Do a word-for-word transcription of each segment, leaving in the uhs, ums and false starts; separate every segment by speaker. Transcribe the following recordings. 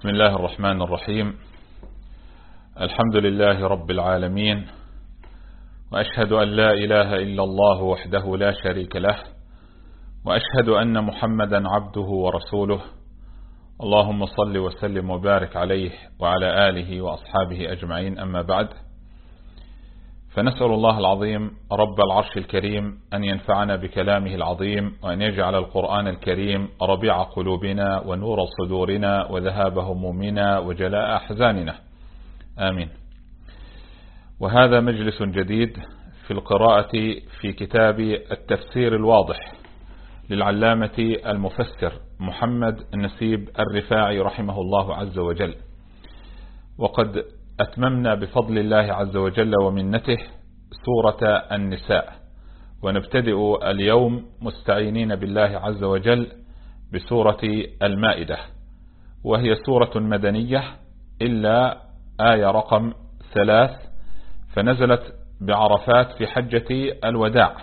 Speaker 1: بسم الله الرحمن الرحيم. الحمد لله رب العالمين، وأشهد أن لا إله إلا الله وحده لا شريك له، وأشهد أن محمدا عبده ورسوله. اللهم صل وسلم وبارك عليه وعلى آله وأصحابه أجمعين، أما بعد، فنسأل الله العظيم رب العرش الكريم أن ينفعنا بكلامه العظيم، وأن يجعل القرآن الكريم ربيع قلوبنا ونور صدورنا وذهاب همومنا وجلاء أحزاننا، آمين. وهذا مجلس جديد في القراءة في كتاب التفسير الواضح للعلامة المفسر محمد النسيب الرفاعي رحمه الله عز وجل. وقد أتممنا بفضل الله عز وجل ومنته سورة النساء، ونبتدئ اليوم مستعينين بالله عز وجل بسورة المائدة، وهي سورة مدنية إلا آية رقم ثلاث، فنزلت بعرفات في حجة الوداع،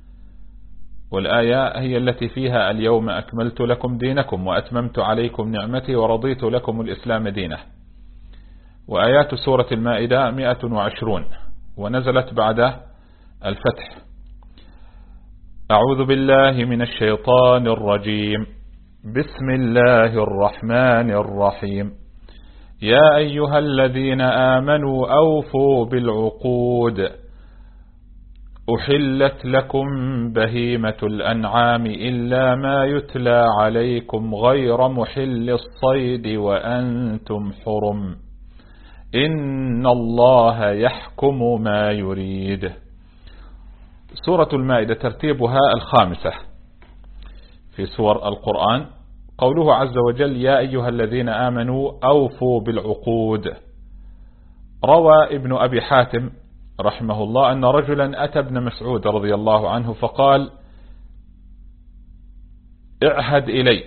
Speaker 1: والآية هي التي فيها اليوم أكملت لكم دينكم وأتممت عليكم نعمتي ورضيت لكم الإسلام دينه. وآيات سورة المائدة مئة وعشرون، ونزلت بعد الفتح. أعوذ بالله من الشيطان الرجيم، بسم الله الرحمن الرحيم. يا أيها الذين آمنوا أوفوا بالعقود، أحلت لكم بهيمة الأنعام إلا ما يتلى عليكم غير محل الصيد وأنتم حرم، إن الله يحكم ما يريد. سورة المائدة ترتيبها الخامسة في سور القرآن. قوله عز وجل يا أيها الذين آمنوا أوفوا بالعقود. روى ابن أبي حاتم رحمه الله أن رجلا أتى ابن مسعود رضي الله عنه فقال اعهد إلي،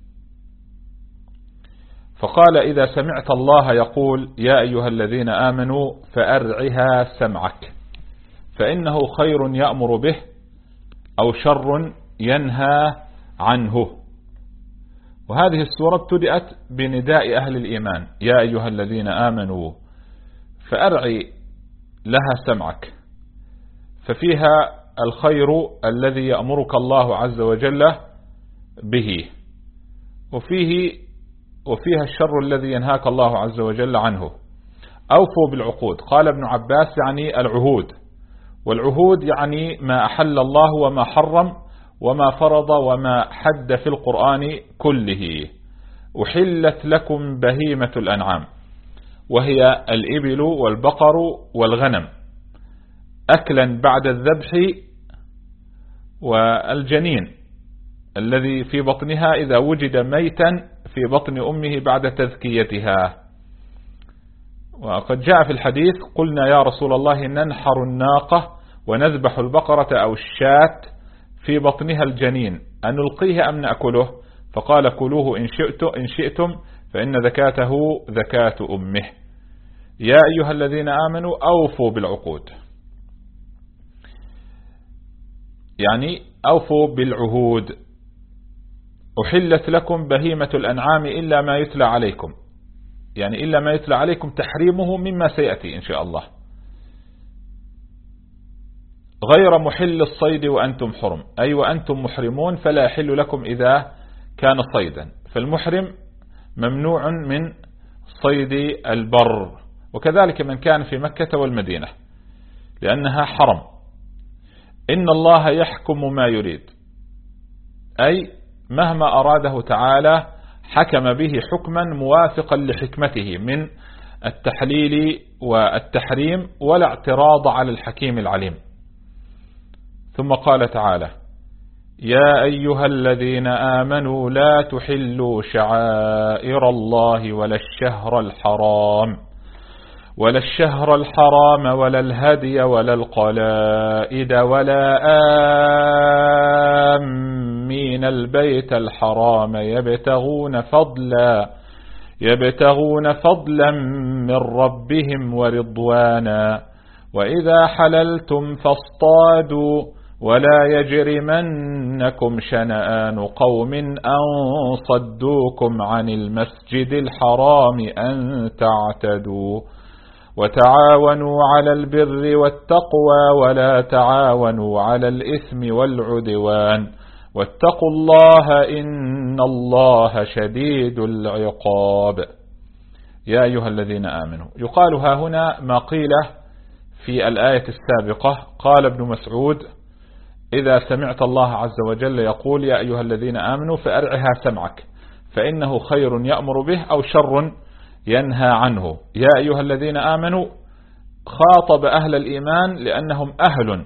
Speaker 1: فقال إذا سمعت الله يقول يا أيها الذين آمنوا فأرعها سمعك، فإنه خير يأمر به أو شر ينهى عنه. وهذه السورة ابتدأت بنداء أهل الإيمان يا أيها الذين آمنوا، فأرعي لها سمعك، ففيها الخير الذي يأمرك الله عز وجل به، وفيه وفيها الشر الذي ينهاك الله عز وجل عنه. أوفوا بالعقود، قال ابن عباس يعني العهود، والعهود يعني ما أحل الله وما حرم وما فرض وما حد في القرآن كله. أحلت لكم بهيمة الأنعام، وهي الإبل والبقر والغنم، أكلا بعد الذبح، والجنين الذي في بطنها إذا وجد ميتا في بطن أمه بعد تذكيتها. وقد جاء في الحديث قلنا يا رسول الله ننحر الناقة ونذبح البقرة أو الشاة في بطنها الجنين، أنلقيه أم نأكله؟ فقال كلوه إن شئتم, إن شئتم فإن ذكاته ذكاة أمه. يا أيها الذين آمنوا أوفوا بالعقود، يعني أوفوا بالعهود. أحلت لكم بهيمة الأنعام إلا ما يتلى عليكم، يعني إلا ما يتلى عليكم تحريمه مما سيأتي إن شاء الله، غير محل الصيد وأنتم حرم، أي وأنتم محرمون فلا يحل لكم إذا كان صيدا، فالمحرم ممنوع من صيد البر، وكذلك من كان في مكة والمدينة لأنها حرم. إن الله يحكم ما يريد، أي مهما أراده تعالى حكم به حكما موافقا لحكمته من التحليل والتحريم، ولا اعتراض على الحكيم العليم. ثم قال تعالى يا أيها الذين آمنوا لا تحلوا شعائر الله ولا الشهر الحرام ولا الشهر الحرام ولا الهدي ولا القلائد ولا آمين البيت الحرام يبتغون فضلا يبتغون فضلا من ربهم ورضوانا وإذا حللتم فاصطادوا ولا يجرمنكم شنآن قوم أن صدوكم عن المسجد الحرام أن تعتدوا وتعاونوا على البر والتقوى ولا تعاونوا على الإثم والعدوان واتقوا الله إن الله شديد العقاب. يا أيها الذين آمنوا، يقال ها هنا ما قيل في الآية السابقة. قال ابن مسعود: إذا سمعت الله عز وجل يقول يا أيها الذين آمنوا فأرعها سمعك، فإنه خير يأمر به أو شر ينهى عنه. يا أيها الذين آمنوا خاطب أهل الإيمان لأنهم أهل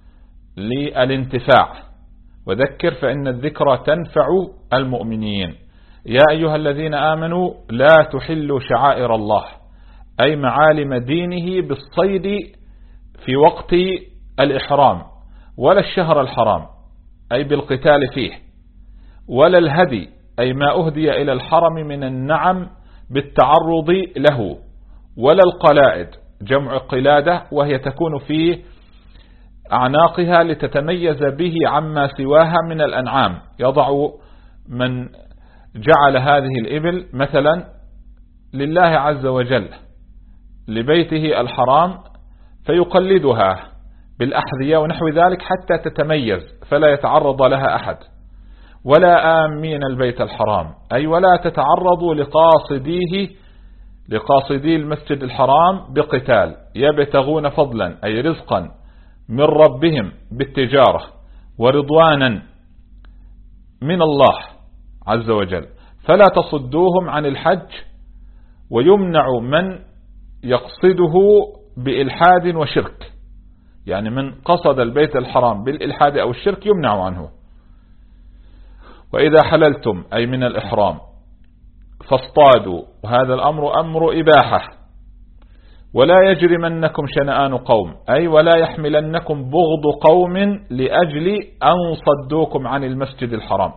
Speaker 1: للانتفاع، وذكر فإن الذكرى تنفع المؤمنين. يا أيها الذين آمنوا لا تحلوا شعائر الله، أي معالم دينه بالصيد في وقت الإحرام، ولا الشهر الحرام أي بالقتال فيه، ولا الهدي أي ما أهدي إلى الحرم من النعم بالتعرض له، ولا القلائد جمع قلادة وهي تكون في أعناقها لتتميز به عما سواها من الأنعام. يضع من جعل هذه الإبل مثلا لله عز وجل لبيته الحرام فيقلدها بالأحذية ونحو ذلك حتى تتميز فلا يتعرض لها أحد. ولا آمين البيت الحرام أي ولا تتعرضوا لقاصديه لقاصدي المسجد الحرام بقتال، يبتغون فضلا أي رزقا من ربهم بالتجارة ورضوانا من الله عز وجل، فلا تصدوهم عن الحج. ويمنع من يقصده بإلحاد وشرك، يعني من قصد البيت الحرام بالإلحاد أو الشرك يمنع عنه. وإذا حللتم أي من الإحرام فاصطادوا، وهذا الأمر أمر إباحة. ولا يجرمنكم شنآن قوم أي ولا يحملنكم بغض قوم لأجل أن صدوكم عن المسجد الحرام،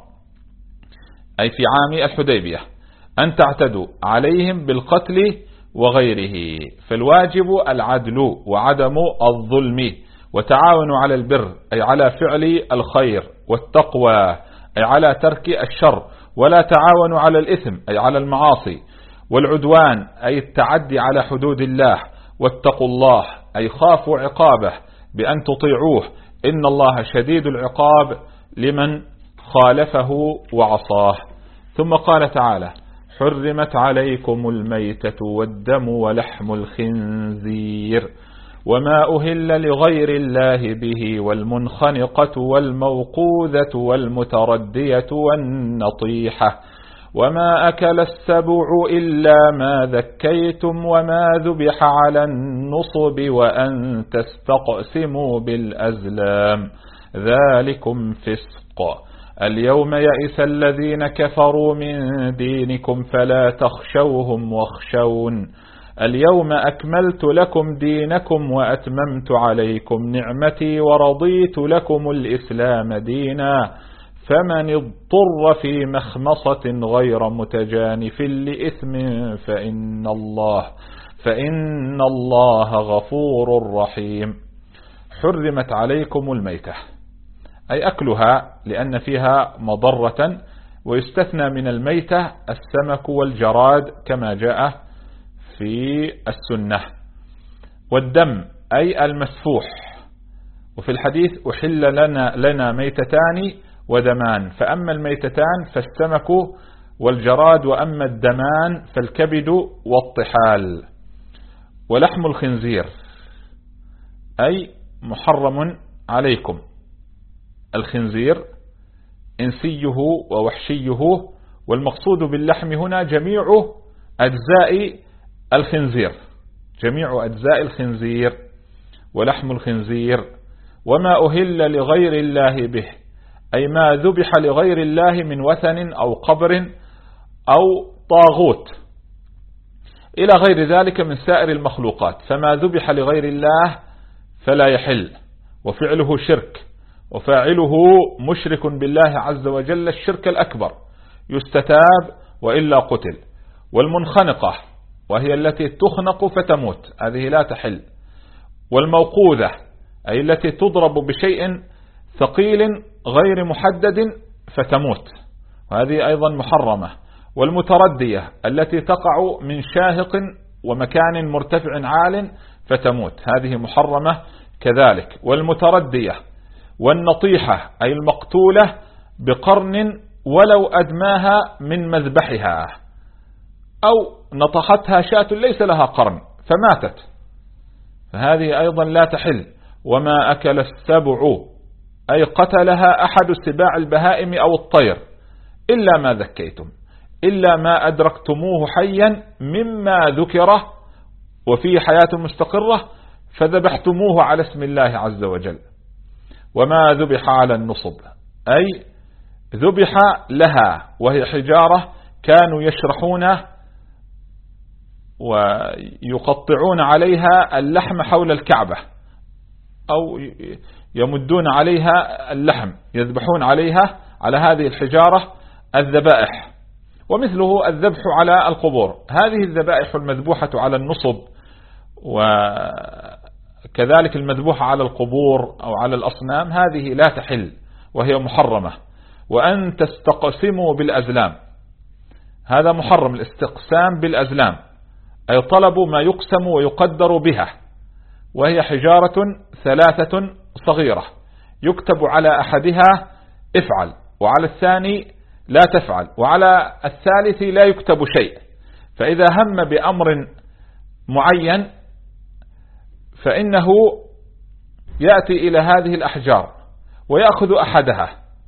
Speaker 1: أي في عام الحديبية، أن تعتدوا عليهم بالقتل وغيره. فالواجب العدل وعدم الظلم، وتعاونوا على البر أي على فعل الخير، والتقوى أي على ترك الشر، ولا تعاونوا على الإثم أي على المعاصي، والعدوان أي التعدي على حدود الله، واتقوا الله أي خافوا عقابه بأن تطيعوه، إن الله شديد العقاب لمن خالفه وعصاه. ثم قال تعالى: حرمت عليكم الميتة والدم ولحم الخنزير وما أهل لغير الله به والمنخنقة والموقوذة والمتردية والنطيحة وما أكل السبع إلا ما ذكيتم وما ذبح على النصب وأن تستقسموا بالأزلام ذلكم فسق. اليوم يئس الذين كفروا من دينكم فلا تخشوهم واخشون اليوم أكملت لكم دينكم وأتممت عليكم نعمتي ورضيت لكم الإسلام دينا فمن اضطر في مخمصة غير متجانف لإثم فإن الله فإن الله غفور رحيم. حرمت عليكم الميتة أي أكلها لأن فيها مضرة، ويستثنى من الميتة السمك والجراد كما جاء في السنة. والدم أي المسفوح، وفي الحديث أحل لنا, لنا ميتتان ودمان، فأما الميتتان فالسمك والجراد، وأما الدمان فالكبد والطحال. ولحم الخنزير أي محرم عليكم. الخنزير إنسيه ووحشيه، والمقصود باللحم هنا جميع أجزاء الخنزير، جميع أجزاء الخنزير. ولحم الخنزير وما أهل لغير الله به أي ما ذبح لغير الله من وثن أو قبر أو طاغوت إلى غير ذلك من سائر المخلوقات، فما ذبح لغير الله فلا يحل، وفعله شرك، وفاعله مشرك بالله عز وجل الشرك الأكبر يستتاب وإلا قتل. والمنخنقة وهي التي تخنق فتموت، هذه لا تحل. والموقوذة أي التي تضرب بشيء ثقيل غير محدد فتموت، وهذه أيضا محرمة. والمتردية التي تقع من شاهق ومكان مرتفع عال فتموت، هذه محرمة كذلك. والمتردية والنطيحة أي المقتولة بقرن ولو أدماها من مذبحها، أو نطحتها شاة ليس لها قرن فماتت، فهذه أيضا لا تحل. وما أكل السبع أي قتلها أحد السباع البهائم أو الطير إلا ما ذكيتم، إلا ما أدركتموه حيا مما ذكره وفيه حياة مستقرة فذبحتموه على اسم الله عز وجل. وما ذبح على النصب أي ذبح لها، وهي حجارة كانوا يشرحونه ويقطعون عليها اللحم حول الكعبة، أو يمدون عليها اللحم، يذبحون عليها على هذه الحجارة الذبائح. ومثله الذبح على القبور، هذه الذبائح المذبوحة على النصب وكذلك المذبوحة على القبور أو على الأصنام هذه لا تحل وهي محرمة. وأن تستقسموا بالأزلام، هذا محرم، الاستقسام بالأزلام أي طلب ما يقسم ويقدر بها، وهي حجارة ثلاثة صغيرة يكتب على أحدها افعل، وعلى الثاني لا تفعل، وعلى الثالث لا يكتب شيء. فإذا هم بأمر معين فإنه يأتي إلى هذه الأحجار ويأخذ أحدها،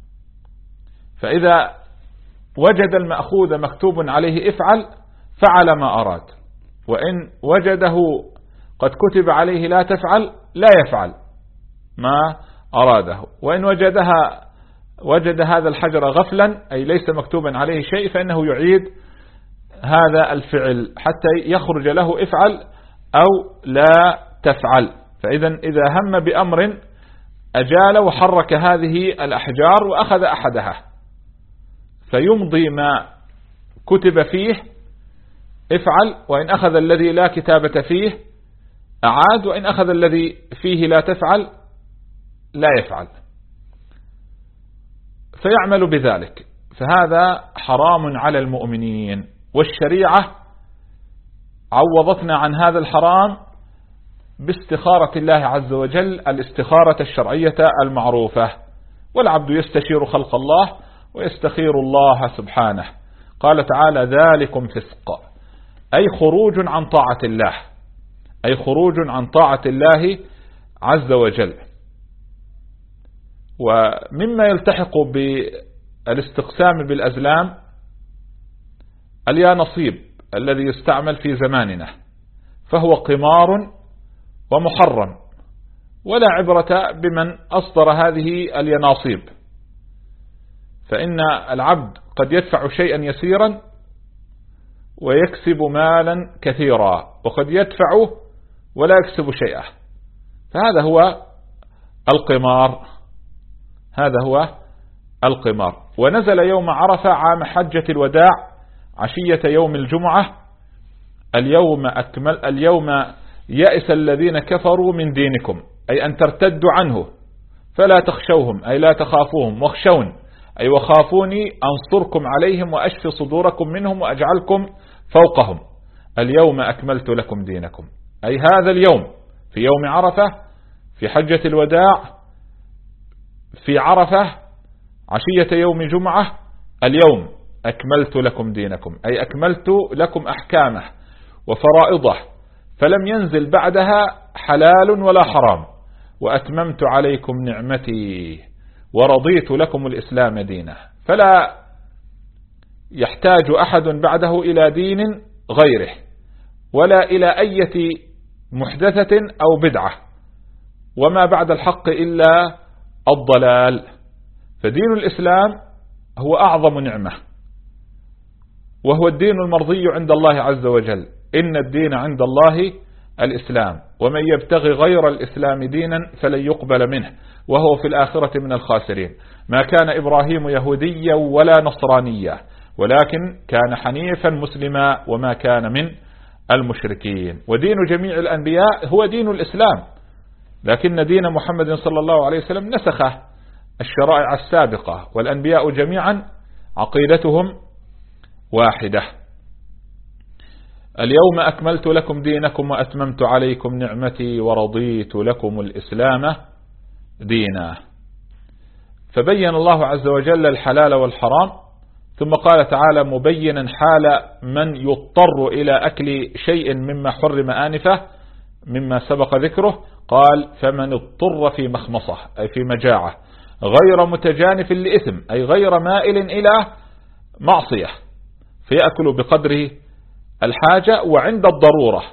Speaker 1: فإذا وجد المأخوذ مكتوب عليه افعل فعل ما أراد، وإن وجده قد كتب عليه لا تفعل لا يفعل ما أراده. وإن وجدها وجد هذا الحجر غفلا أي ليس مكتوبا عليه شيء فإنه يعيد هذا الفعل حتى يخرج له افعل أو لا تفعل. فإذا إذا هم بأمر أجال وحرك هذه الأحجار وأخذ أحدها فيمضي ما كتب فيه افعل، وإن أخذ الذي لا كتابة فيه أعاد، وإن أخذ الذي فيه لا تفعل لا يفعل، فيعمل بذلك. فهذا حرام على المؤمنين، والشريعة عوضتنا عن هذا الحرام باستخارة الله عز وجل، الاستخارة الشرعية المعروفة. والعبد يستشير خلق الله ويستخير الله سبحانه. قال تعالى ذلكم فسق أي خروج عن طاعة الله، أي خروج عن طاعة الله عز وجل. ومما يلتحق بالاستقسام بالأزلام اليانصيب الذي يستعمل في زماننا، فهو قمار ومحرم، ولا عبرة بمن أصدر هذه اليناصيب، فإن العبد قد يدفع شيئا يسيرا ويكسب مالا كثيرا، وقد يدفعه ولا يكسب شيئا، فهذا هو القمار، هذا هو القمار. ونزل يوم عرفة عام حجة الوداع عشية يوم الجمعة اليوم أكمل اليوم يأس الذين كفروا من دينكم، أي أن ترتدوا عنه، فلا تخشوهم أي لا تخافوهم، واخشون أي وخافوني أنصركم عليهم وأشفي صدوركم منهم وأجعلكم فوقهم. اليوم أكملت لكم دينكم، أي هذا اليوم في يوم عرفة في حجة الوداع في عرفة عشية يوم جمعة، اليوم أكملت لكم دينكم أي أكملت لكم أحكامه وفرائضه، فلم ينزل بعدها حلال ولا حرام، وأتممت عليكم نعمتي ورضيت لكم الإسلام دينا، فلا يحتاج أحد بعده إلى دين غيره ولا إلى أي محدثة أو بدعة، وما بعد الحق إلا الضلال. فدين الإسلام هو أعظم نعمة، وهو الدين المرضي عند الله عز وجل، إن الدين عند الله الإسلام، ومن يبتغي غير الإسلام دينا فلن يقبل منه وهو في الآخرة من الخاسرين. ما كان إبراهيم يهوديا ولا نصرانيا، ولكن كان حنيفا مسلما وما كان من المشركين. ودين جميع الأنبياء هو دين الإسلام، لكن دين محمد صلى الله عليه وسلم نسخه الشرائع السابقة، والأنبياء جميعا عقيدتهم واحدة. اليوم أكملت لكم دينكم وأتممت عليكم نعمتي ورضيت لكم الإسلام دينا. فبين الله عز وجل الحلال والحرام، ثم قال تعالى مبينا حال من يضطر إلى أكل شيء مما حرم آنفه مما سبق ذكره، قال فمن اضطر في مخمصة أي في مجاعة غير متجانف لإثم أي غير مائل إلى معصية، فيأكل بقدره الحاجة وعند الضرورة،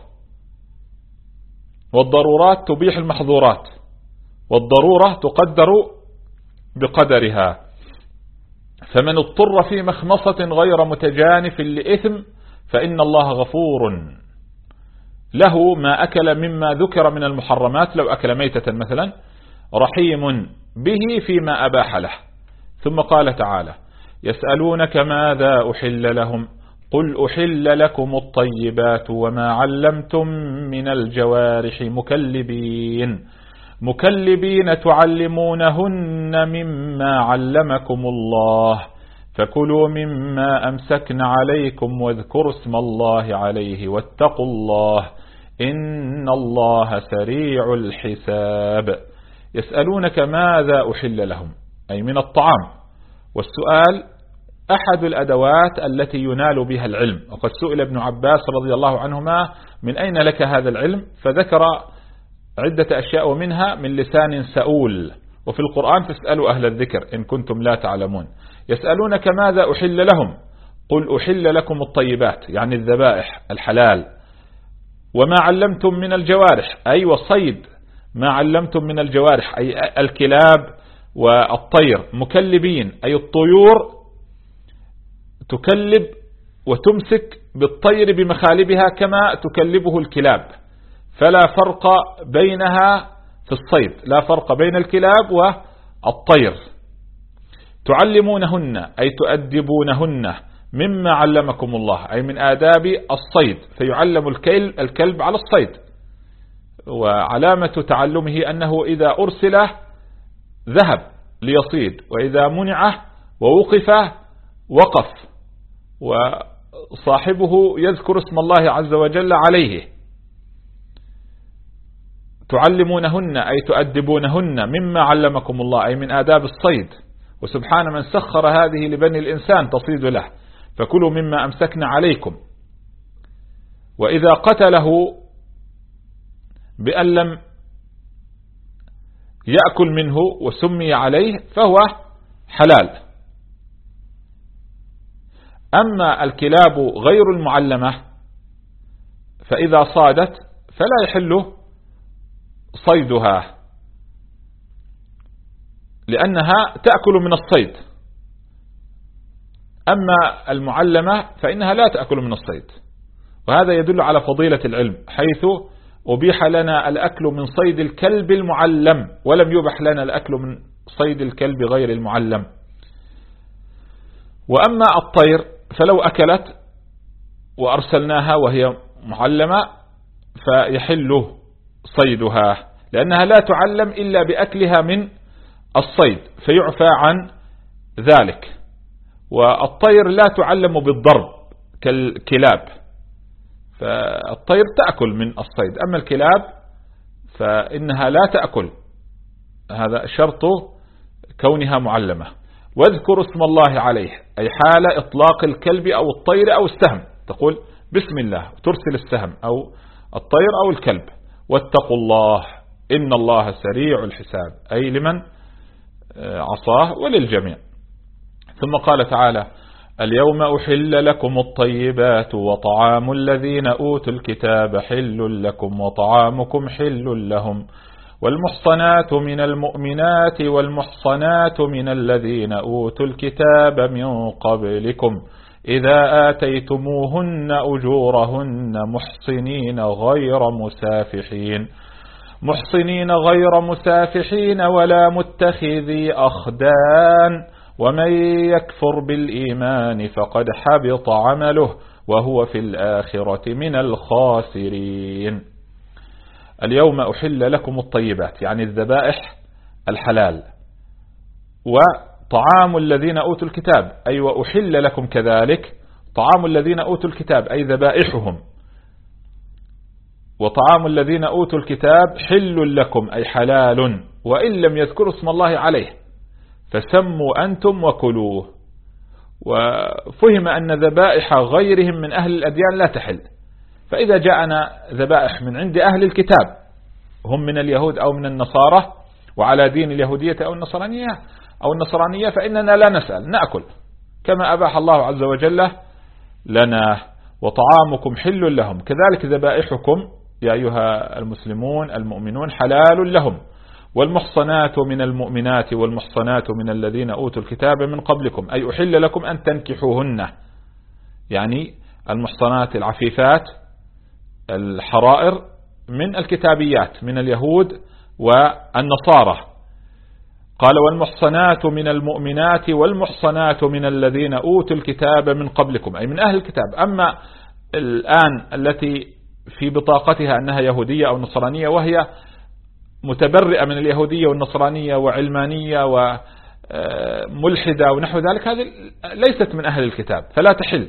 Speaker 1: والضرورات تبيح المحظورات، والضرورة تقدر بقدرها. فمن اضطر في مخمصة غير متجانف لإثم فإن الله غفور له ما أكل مما ذكر من المحرمات، لو أكل ميتة مثلا، رحيم به فيما أباح له. ثم قال تعالى يسألونك ماذا أحل لهم قل أحل لكم الطيبات وما علمتم من الجوارح مكلبين مكلبين تعلمونهن مما علمكم الله فكلوا مما أمسكن عليكم واذكروا اسم الله عليه واتقوا الله إن الله سريع الحساب. يسألونك ماذا أحل لهم أي من الطعام، والسؤال أحد الأدوات التي ينال بها العلم، وقد سئل ابن عباس رضي الله عنهما من أين لك هذا العلم، فذكر عدة أشياء ومنها من لسان سؤول، وفي القرآن فاسألوا أهل الذكر إن كنتم لا تعلمون. يسألونك ماذا أحل لهم قل أحل لكم الطيبات يعني الذبائح الحلال، وما علمتم من الجوارح أي وصيد ما علمتم من الجوارح أي الكلاب والطير، مكلبين أي الطيور تكلب وتمسك بالطير بمخالبها كما تكلبه الكلاب، فلا فرق بينها في الصيد، لا فرق بين الكلاب والطير. تعلمونهن أي تؤدبونهن مما علمكم الله أي من آداب الصيد، فيعلم الكلب على الصيد، وعلامة تعلمه أنه إذا أرسل ذهب ليصيد، وإذا منع ووقف وقف، وصاحبه يذكر اسم الله عز وجل عليه. تعلمونهن أي تؤدبونهن مما علمكم الله أي من آداب الصيد، وسبحان من سخر هذه لبني الإنسان تصيد له، فكلوا مما أمسكنا عليكم. وإذا قتله بأن لم يأكل منه وسمي عليه فهو حلال. أما الكلاب غير المعلمة فإذا صادت فلا يحل صيدها لأنها تأكل من الصيد، أما المعلمة فإنها لا تأكل من الصيد. وهذا يدل على فضيلة العلم، حيث أبيح لنا الأكل من صيد الكلب المعلم ولم يبح لنا الأكل من صيد الكلب غير المعلم. وأما الطير فلو أكلت وأرسلناها وهي معلمة فيحل صيدها، لأنها لا تعلم إلا بأكلها من الصيد فيعفى عن ذلك. والطير لا تعلم بالضرب كالكلاب، فالطير تأكل من الصيد، أما الكلاب فإنها لا تأكل، هذا شرط كونها معلمة. واذكر اسم الله عليه أي حال إطلاق الكلب أو الطير أو السهم، تقول بسم الله ترسل السهم أو الطير أو الكلب. واتقوا الله إن الله سريع الحساب أي لمن عصاه وللجميع. ثم قال تعالى اليوم أحل لكم الطيبات وطعام الذين أوتوا الكتاب حل لكم وطعامكم حل لهم والمحصنات من المؤمنات والمحصنات من الذين أوتوا الكتاب من قبلكم إذا آتيتموهن أجورهن محصنين غير مسافحين محصنين غير مسافحين ولا متخذي أخدان ومن يكفر بالإيمان فقد حبط عمله وهو في الآخرة من الخاسرين. اليوم أحل لكم الطيبات يعني الذبائح الحلال، وطعام الذين أوتوا الكتاب أي وأحل لكم كذلك طعام الذين أوتوا الكتاب أي ذبائحهم، وطعام الذين أوتوا الكتاب حل لكم أي حلال، وإن لم يذكروا اسم الله عليه فسموا أنتم وكلوه. وفهم أن ذبائح غيرهم من أهل الأديان لا تحل، فإذا جاءنا ذبائح من عند أهل الكتاب هم من اليهود أو من النصارى وعلى دين اليهودية أو النصرانية أو النصرانية فإننا لا نسأل، نأكل كما أباح الله عز وجل لنا. وطعامكم حل لهم كذلك ذبائحكم يا أيها المسلمون المؤمنون حلال لهم، والمحصنات من المؤمنات والمحصنات من الذين أوتوا الكتاب من قبلكم أي أحل لكم أن تنكحوهن، يعني المحصنات العفيفات الحرائر من الكتابيات من اليهود والنصارى. قال والمحصنات من المؤمنات والمحصنات من الذين أوتوا الكتاب من قبلكم أي من أهل الكتاب. أما الآن التي في بطاقتها أنها يهودية أو نصرانية وهي متبرئة من اليهودية والنصرانية وعلمانية وملحدة ونحو ذلك، هذه ليست من أهل الكتاب فلا تحل.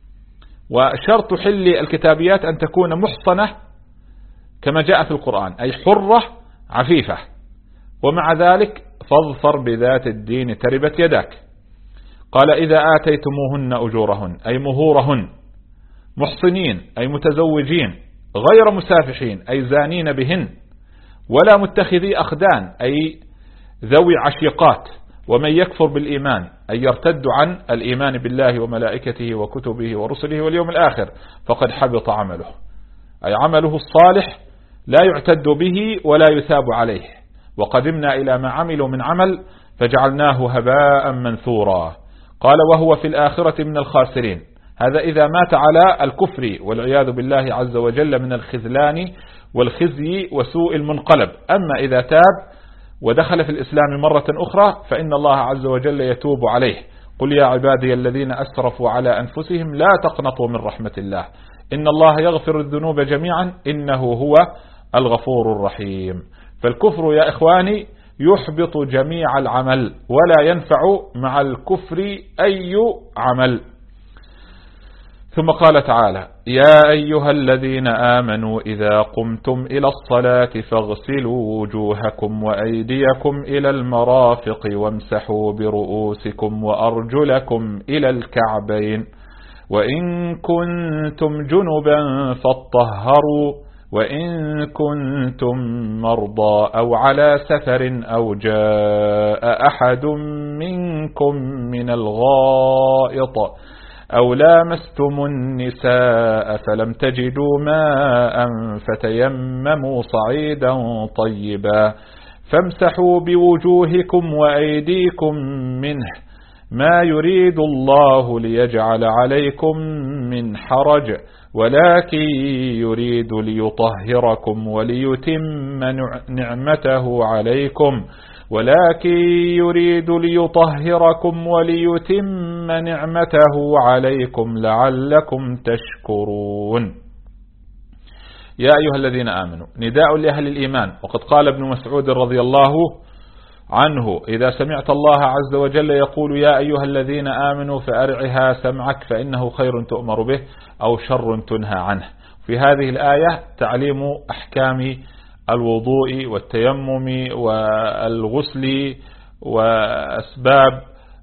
Speaker 1: وشرط حل الكتابيات أن تكون محصنة كما جاء في القرآن أي حرة عفيفة، ومع ذلك فاظفر بذات الدين تربت يداك. قال إذا آتيتموهن أجورهن أي مهورهن، محصنين أي متزوجين غير مسافحين أي زانين بهن، ولا متخذي أخدان أي ذوي عشيقات، ومن يكفر بالإيمان أي يرتد عن الإيمان بالله وملائكته وكتبه ورسله واليوم الآخر فقد حبط عمله، أي عمله الصالح لا يعتد به ولا يثاب عليه. وقدمنا إلى ما عملوا من عمل فجعلناه هباء منثورا. قال وهو في الآخرة من الخاسرين، هذا إذا مات على الكفر والعياذ بالله عز وجل من الخذلان والخزي وسوء المنقلب. أما إذا تاب ودخل في الإسلام مرة أخرى فإن الله عز وجل يتوب عليه. قل يا عبادي الذين أسرفوا على أنفسهم لا تقنطوا من رحمة الله إن الله يغفر الذنوب جميعا إنه هو الغفور الرحيم. فالكفر يا إخواني يحبط جميع العمل ولا ينفع مع الكفر أي عمل. ثم قال تعالى يا أيها الذين آمنوا إذا قمتم إلى الصلاة فاغسلوا وجوهكم وأيديكم إلى المرافق وامسحوا برؤوسكم وأرجلكم إلى الكعبين وإن كنتم جنبا فاطهروا وإن كنتم مرضى أو على سفر أو جاء أحد منكم من الغائط أو لامستم النساء فلم تجدوا ماء فتيمموا صعيدا طيبا فامسحوا بوجوهكم وأيديكم منه ما يريد الله ليجعل عليكم من حرج ولكن يريد ليطهركم وليتم نعمته عليكم ولكن يريد ليطهركم وليتم نعمته عليكم لعلكم تشكرون. يا أيها الذين آمنوا نداء لأهل الإيمان. وقد قال ابن مسعود رضي الله عنه إذا سمعت الله عز وجل يقول يا أيها الذين آمنوا فأرعها سمعك فإنه خير تؤمر به أو شر تنهى عنه. في هذه الآية تعليم أحكام الوضوء والتيمم والغسل وأسباب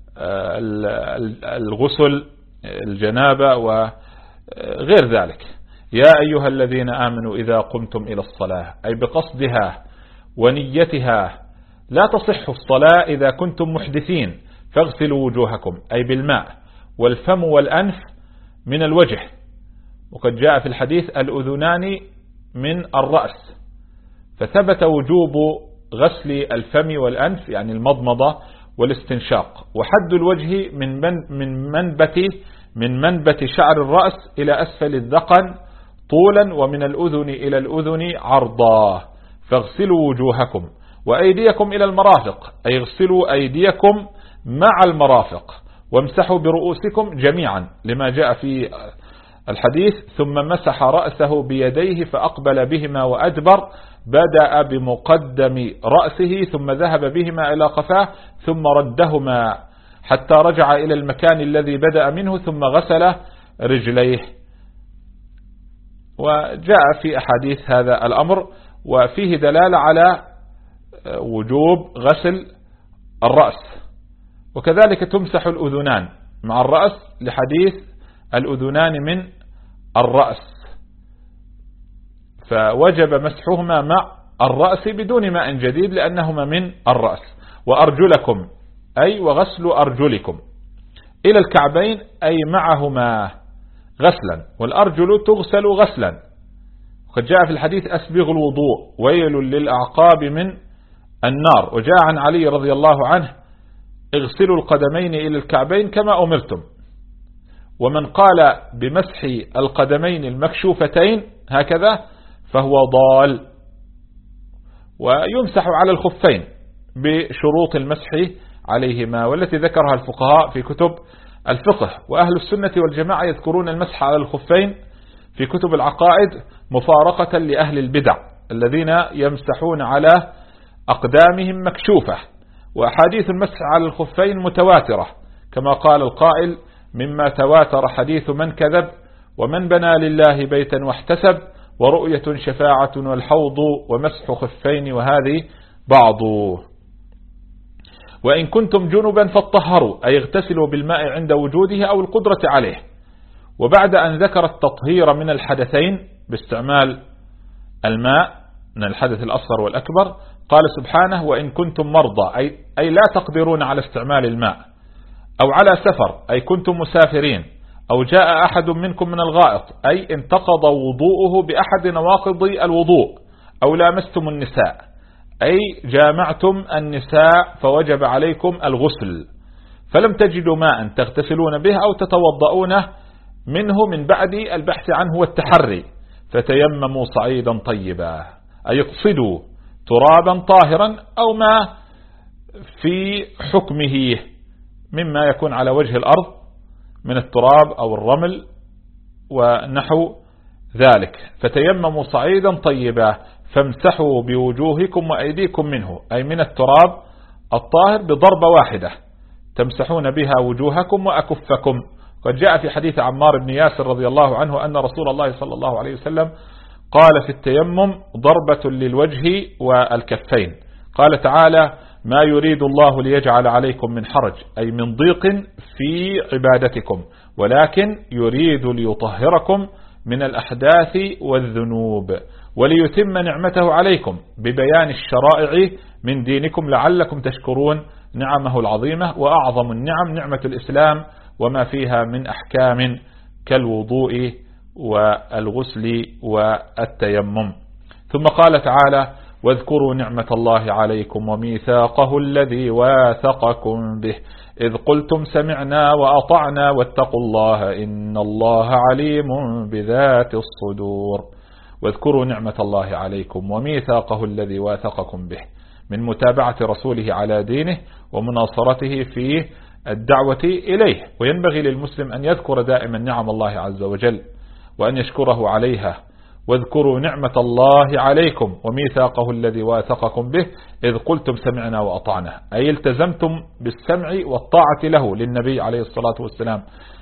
Speaker 1: الغسل الجنابة وغير ذلك. يا أيها الذين آمنوا إذا قمتم إلى الصلاة أي بقصدها ونيتها. لا تصح الصلاة إذا كنتم محدثين فاغسلوا وجوهكم أي بالماء والفم والأنف من الوجه. وقد جاء في الحديث الأذنان من الرأس، فثبت وجوب غسل الفم والأنف يعني المضمضة والاستنشاق. وحد الوجه من من منبت من منبت شعر الرأس إلى أسفل الذقن طولا ومن الأذن إلى الأذن عرضا. فاغسلوا وجوهكم وأيديكم إلى المرافق أي اغسلوا أيديكم مع المرافق وامسحوا برؤوسكم جميعا لما جاء في الحديث ثم مسح رأسه بيديه فأقبل بهما وأدبر، بدأ بمقدم رأسه ثم ذهب بهما إلى قفاه ثم ردهما حتى رجع إلى المكان الذي بدأ منه ثم غسل رجليه. وجاء في أحاديث هذا الأمر وفيه دلالة على وجوب غسل الرأس. وكذلك تمسح الأذنان مع الرأس لحديث الأذنان من الرأس، فوجب مسحهما مع الرأس بدون ماء جديد لأنهما من الرأس. وأرجلكم أي وغسل أرجلكم إلى الكعبين أي معهما غسلا، والأرجل تغسل غسلا. وقد جاء في الحديث أسبغ الوضوء ويل للأعقاب من النار. وجاء عن علي رضي الله عنه اغسلوا القدمين إلى الكعبين كما أمرتم. ومن قال بمسح القدمين المكشوفتين هكذا فهو ضال. ويمسح على الخفين بشروط المسح عليهما والتي ذكرها الفقهاء في كتب الفقه. وأهل السنة والجماعة يذكرون المسح على الخفين في كتب العقائد مفارقة لأهل البدع الذين يمسحون على أقدامهم مكشوفة. وأحاديث المسح على الخفين متواترة كما قال القائل مما تواتر حديث من كذب ومن بنى لله بيتا واحتسب ورؤية شفاعة والحوض ومسح خفين وهذه بعض. وإن كنتم جنبا فاطهروا أي اغتسلوا بالماء عند وجوده أو القدرة عليه. وبعد أن ذكر التطهير من الحدثين باستعمال الماء من الحدث الأصغر والأكبر قال سبحانه وإن كنتم مرضى أي, أي لا تقدرون على استعمال الماء، أو على سفر أي كنتم مسافرين، أو جاء أحد منكم من الغائط أي انتقض وضوءه بأحد نواقض الوضوء، أو لامستم النساء أي جامعتم النساء فوجب عليكم الغسل، فلم تجدوا ماء تغتسلون به أو تتوضؤون منه من بعد البحث عنه والتحري فتيمموا صعيدا طيبا أي اقصدوا ترابا طاهرا أو ما في حكمه مما يكون على وجه الأرض من التراب أو الرمل ونحو ذلك، فتيمموا صعيدا طيبا فامسحوا بوجوهكم وأيديكم منه أي من التراب الطاهر بضربة واحدة تمسحون بها وجوهكم وأكفكم. قد جاء في حديث عمار بن ياسر رضي الله عنه أن رسول الله صلى الله عليه وسلم قال في التيمم ضربة للوجه والكفين. قال تعالى ما يريد الله ليجعل عليكم من حرج أي من ضيق في عبادتكم ولكن يريد ليطهركم من الأحداث والذنوب وليتم نعمته عليكم ببيان الشرائع من دينكم لعلكم تشكرون نعمه العظيمة. وأعظم النعم نعمة الإسلام وما فيها من أحكام كالوضوء والغسل والتيمم. ثم قال تعالى واذكروا نعمة الله عليكم وميثاقه الذي واثقكم به إذ قلتم سمعنا وأطعنا واتقوا الله إن الله عليم بذات الصدور. واذكروا نعمة الله عليكم وميثاقه الذي واثقكم به من متابعة رسوله على دينه ومناصرته في الدعوة إليه. وينبغي للمسلم أن يذكر دائما نعم الله عز وجل وأن يشكره عليها. واذكروا نعمة الله عليكم وميثاقه الذي واثقكم به إذ قلتم سمعنا وأطعنا أي التزمتم بالسمع والطاعة له للنبي عليه الصلاة والسلام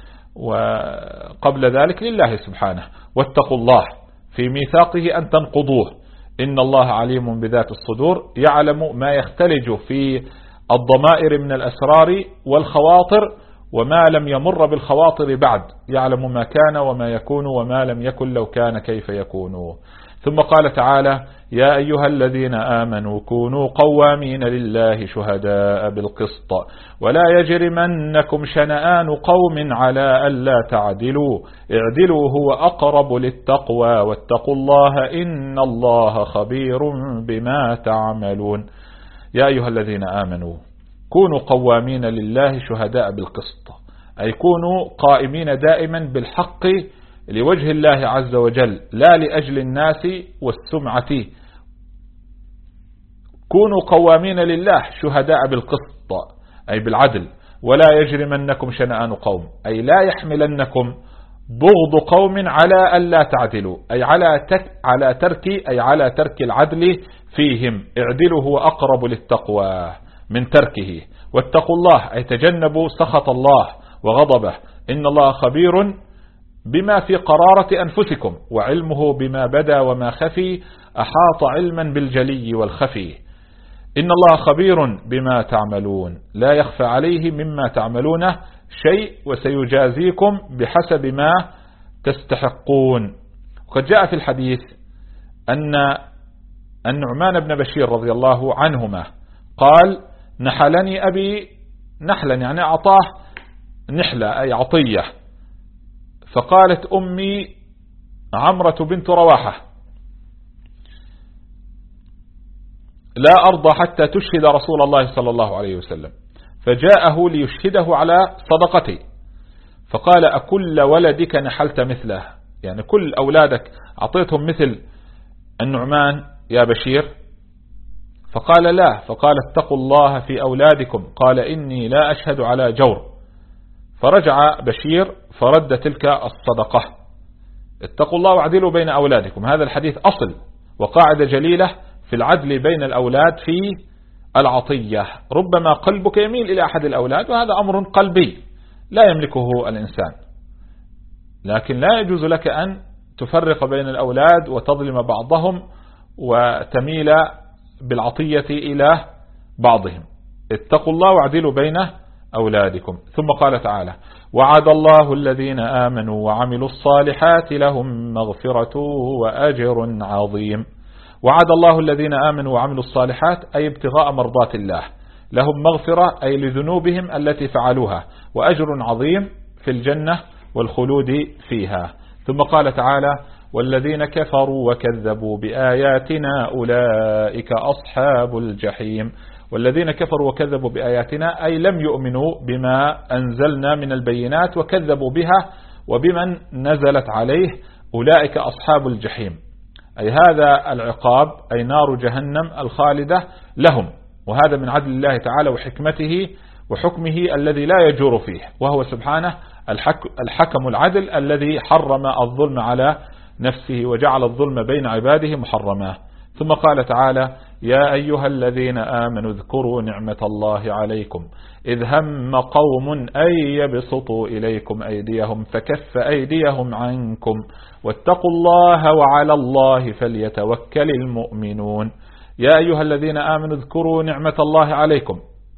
Speaker 1: وقبل ذلك لله سبحانه. واتقوا الله في ميثاقه أن تنقضوه إن الله عليم بذات الصدور يعلم ما يختلج في الضمائر من الأسرار والخواطر وما لم يمر بالخواطر بعد، يعلم ما كان وما يكون وما لم يكن لو كان كيف يكون. ثم قال تعالى يا أيها الذين آمنوا كونوا قوامين لله شهداء بالقسط ولا يجرمنكم شنآن قوم على ألا تعدلوا اعدلوا هو أقرب للتقوى واتقوا الله إن الله خبير بما تعملون. يا أيها الذين آمنوا كونوا قوامين لله شهداء بالقسط أي كونوا قائمين دائما بالحق لوجه الله عز وجل لا لأجل الناس والسمعة. كونوا قوامين لله شهداء بالقسط أي بالعدل ولا يجرمنكم شنآن قوم أي لا يحملنكم بغض قوم على ألا تعدلوا، أي على تك على ترك أي على ترك العدل فيهم، اعدلوا هو أقرب للتقوى من تركه، واتقوا الله أي تجنبوا سخط الله وغضبه، إن الله خبير بما في قرارة أنفسكم وعلمه بما بدا وما خفي، أحاط علما بالجلي والخفي. إن الله خبير بما تعملون لا يخفى عليه مما تعملونه شيء، وسيجازيكم بحسب ما تستحقون. وقد جاء في الحديث أن النعمان بن بشير رضي الله عنهما قال: نحلني أبي نحلا، يعني أعطاه نحلة أي عطية، فقالت أمي عمرة بنت رواحة: لا أرضى حتى تشهد رسول الله صلى الله عليه وسلم، فجاءه ليشهده على صدقتي، فقال: أكل ولدك نحلت مثله، يعني كل أولادك أعطيتهم مثل النعمان يا بشير؟ فقال: لا. فقال: اتقوا الله في أولادكم، قال: إني لا أشهد على جور. فرجع بشير فرد تلك الصدقة. اتقوا الله واعدلوا بين أولادكم، هذا الحديث أصل وقاعدة جليلة في العدل بين الأولاد في العطية. ربما قلبك يميل إلى أحد الأولاد وهذا أمر قلبي لا يملكه الإنسان، لكن لا يجوز لك أن تفرق بين الأولاد وتظلم بعضهم وتميل بالعطية إلى بعضهم. اتقوا الله واعدلوا بين أولادكم. ثم قال تعالى: وعد الله الذين آمنوا وعملوا الصالحات لهم مغفرة وأجر عظيم. وعد الله الذين آمنوا وعملوا الصالحات أي ابتغاء مرضات الله، لهم مغفرة أي لذنوبهم التي فعلوها، وأجر عظيم في الجنة والخلود فيها. ثم قال تعالى: والذين كفروا وكذبوا بآياتنا أولئك أصحاب الجحيم. والذين كفروا وكذبوا بآياتنا أي لم يؤمنوا بما أنزلنا من البينات وكذبوا بها وبمن نزلت عليه، أولئك أصحاب الجحيم، أي هذا العقاب أي نار جهنم الخالدة لهم. وهذا من عدل الله تعالى وحكمته وحكمه الذي لا يجور فيه، وهو سبحانه الحكم العدل الذي حرم الظلم على نفسه وجعل الظلم بين عباده محرما. ثم قال تعالى: يا أيها الذين آمنوا اذكروا نعمة الله عليكم إذ هم قوم أن يبسطوا إليكم أيديهم فكف أيديهم عنكم واتقوا الله وعلى الله فليتوكل المؤمنون. يا أيها الذين آمنوا اذكروا نعمة الله عليكم.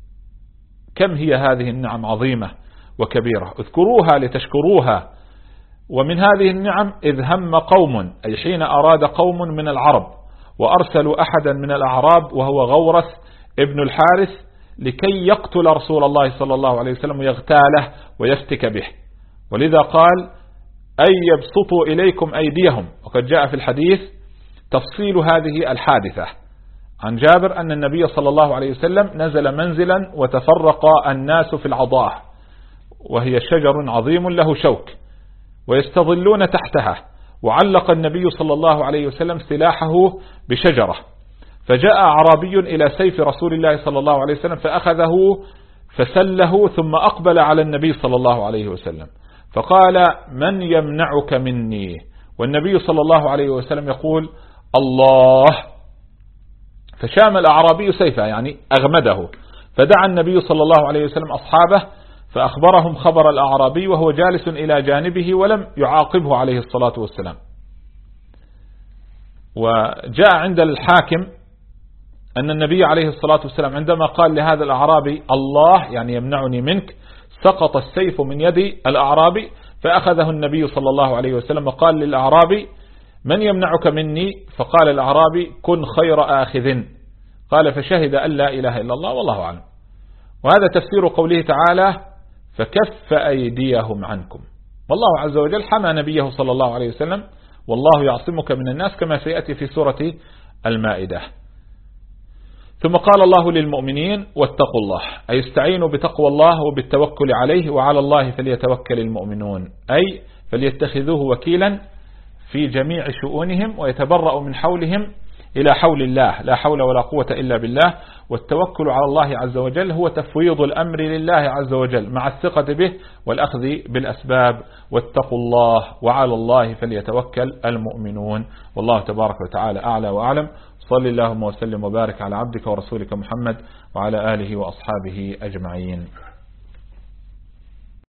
Speaker 1: كم هي هذه النعم عظيمة وكبيرة، اذكروها لتشكروها. ومن هذه النعم إذ هم قوم، أي حين أراد قوم من العرب وأرسلوا أحدا من الأعراب وهو غورث ابن الحارث لكي يقتل رسول الله صلى الله عليه وسلم ويغتاله ويفتك به، ولذا قال: أي يبسطوا إليكم أيديهم. وقد جاء في الحديث تفصيل هذه الحادثة عن جابر أن النبي صلى الله عليه وسلم نزل منزلا وتفرق الناس في العضاء، وهي شجر عظيم له شوك ويستظلون تحتها، وعلق النبي صلى الله عليه وسلم سلاحه بشجرة، فجاء أعرابي إلى سيف رسول الله صلى الله عليه وسلم فأخذه فسله ثم أقبل على النبي صلى الله عليه وسلم فقال: من يمنعك مني؟ والنبي صلى الله عليه وسلم يقول: الله. فشام الأعرابي سيفه يعني أغمده، فدعا النبي صلى الله عليه وسلم أصحابه فأخبرهم خبر الأعرابي وهو جالس إلى جانبه ولم يعاقبه عليه الصلاة والسلام. وجاء عند الحاكم أن النبي عليه الصلاة والسلام عندما قال لهذا الأعرابي الله يعني يمنعني منك، سقط السيف من يد الأعرابي فأخذه النبي صلى الله عليه وسلم وقال للأعرابي: من يمنعك مني؟ فقال الأعرابي: كن خير آخذ. قال: فشهد أن لا إله إلا الله والله أعلم. وهذا تفسير قوله تعالى: فكف أيديهم عنكم. والله عز وجل حمى نبيه صلى الله عليه وسلم: والله يعصمك من الناس، كما سيأتي في سورة المائدة. ثم قال الله للمؤمنين: واتقوا الله، أي استعينوا بتقوى الله وبالتوكل عليه، وعلى الله فليتوكل المؤمنون، أي فليتخذوه وكيلا في جميع شؤونهم ويتبرأوا من حولهم إلى حول الله، لا حول ولا قوة إلا بالله. والتوكل على الله عز وجل هو تفويض الأمر لله عز وجل مع الثقة به والأخذ بالأسباب. واتقوا الله وعلى الله فليتوكل المؤمنون. والله تبارك وتعالى أعلى وأعلم. صلى اللهم وسلم وبارك على عبدك ورسولك محمد وعلى آله وأصحابه أجمعين.